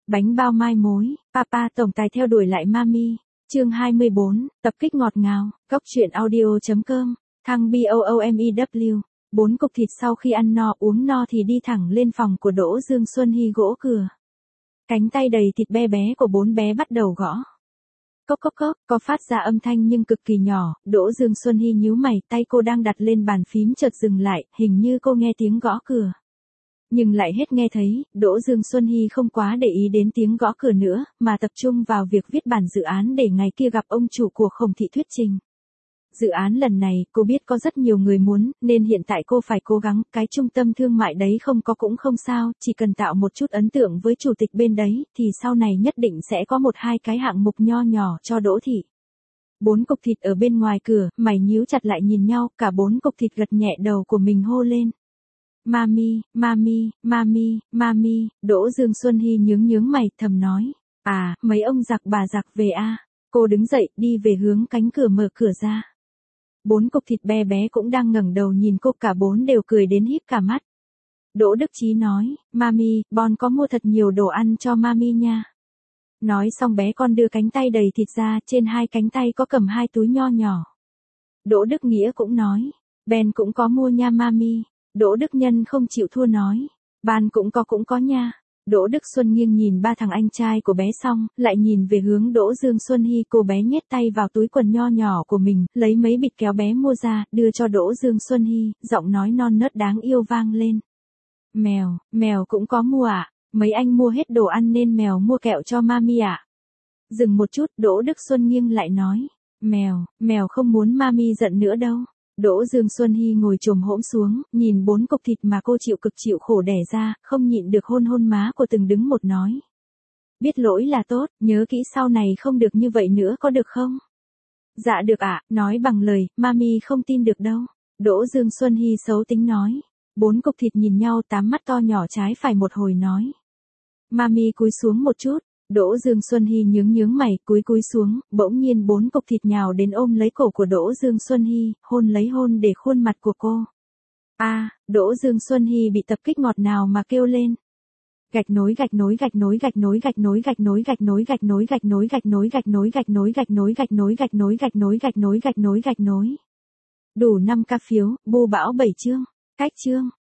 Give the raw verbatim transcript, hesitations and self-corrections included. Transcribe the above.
Bánh bao mai mối, Papa tổng tài theo đuổi lại Mami. Chương hai mươi bốn, tập kích ngọt ngào, góc truyện audio chấm com, thăng BOOMEW. Bốn cục thịt sau khi ăn no uống no thì đi thẳng lên phòng của Đỗ Dương Xuân Hy gõ cửa. Cánh tay đầy thịt be bé của bốn bé bắt đầu gõ. Cốc cốc cốc, có phát ra âm thanh nhưng cực kỳ nhỏ. Đỗ Dương Xuân Hy nhíu mày, tay cô đang đặt lên bàn phím chợt dừng lại, hình như cô nghe tiếng gõ cửa. Nhưng lại hết nghe thấy, Đỗ Dương Xuân Hy không quá để ý đến tiếng gõ cửa nữa, mà tập trung vào việc viết bản dự án để ngày kia gặp ông chủ của Khổng Thị thuyết trình. Dự án lần này, cô biết có rất nhiều người muốn, nên hiện tại cô phải cố gắng, cái trung tâm thương mại đấy không có cũng không sao, chỉ cần tạo một chút ấn tượng với chủ tịch bên đấy, thì sau này nhất định sẽ có một hai cái hạng mục nho nhỏ cho Đỗ Thị. Bốn cục thịt ở bên ngoài cửa, mày nhíu chặt lại nhìn nhau, cả bốn cục thịt gật nhẹ đầu của mình hô lên. Mami, Mami, Mami, Mami, Đỗ Dương Xuân Hy nhướng nhướng mày thầm nói. À, mấy ông giặc bà giặc về a. À. Cô đứng dậy, đi về hướng cánh cửa mở cửa ra. Bốn cục thịt bé bé cũng đang ngẩng đầu nhìn cô, cả bốn đều cười đến híp cả mắt. Đỗ Đức Chí nói, Mami, Bon có mua thật nhiều đồ ăn cho Mami nha. Nói xong bé con đưa cánh tay đầy thịt ra, trên hai cánh tay có cầm hai túi nho nhỏ. Đỗ Đức Nghĩa cũng nói, Ben cũng có mua nha Mami. Đỗ Đức Nhân không chịu thua nói, Ban cũng có cũng có nha. Đỗ Đức Xuân nghiêng nhìn ba thằng anh trai của bé xong, lại nhìn về hướng Đỗ Dương Xuân Hy, cô bé nhét tay vào túi quần nho nhỏ của mình, lấy mấy bịch kéo bé mua ra, đưa cho Đỗ Dương Xuân Hy, giọng nói non nớt đáng yêu vang lên. Mèo, mèo cũng có mua ạ, à? Mấy anh mua hết đồ ăn nên mèo mua kẹo cho Mami ạ. À? Dừng một chút, Đỗ Đức Xuân nghiêng lại nói, mèo, mèo không muốn Mami giận nữa đâu. Đỗ Dương Xuân Hy ngồi chồm hổm xuống, nhìn bốn cục thịt mà cô chịu cực chịu khổ đẻ ra, không nhịn được hôn hôn má của từng đứng một nói. Biết lỗi là tốt, nhớ kỹ sau này không được như vậy nữa có được không? Dạ được ạ, à, nói bằng lời, Mami không tin được đâu. Đỗ Dương Xuân Hy xấu tính nói. Bốn cục thịt nhìn nhau tám mắt to nhỏ trái phải một hồi nói. Mami cúi xuống một chút. Đỗ Dương Xuân Hy nhướng nhướng mày, cúi cúi xuống, bỗng nhiên bốn cục thịt nhào đến ôm lấy cổ của Đỗ Dương Xuân Hy, hôn lấy hôn để khuôn mặt của cô. A, à, Đỗ Dương Xuân Hy bị tập kích ngọt nào mà kêu lên. Gạch nối gạch nối gạch nối gạch nối gạch nối gạch nối gạch nối gạch nối gạch nối gạch nối gạch nối gạch nối gạch nối gạch nối gạch nối gạch nối gạch nối gạch nối gạch nối. Đủ năm ca phiếu, bu bão bảy chương, cách chương.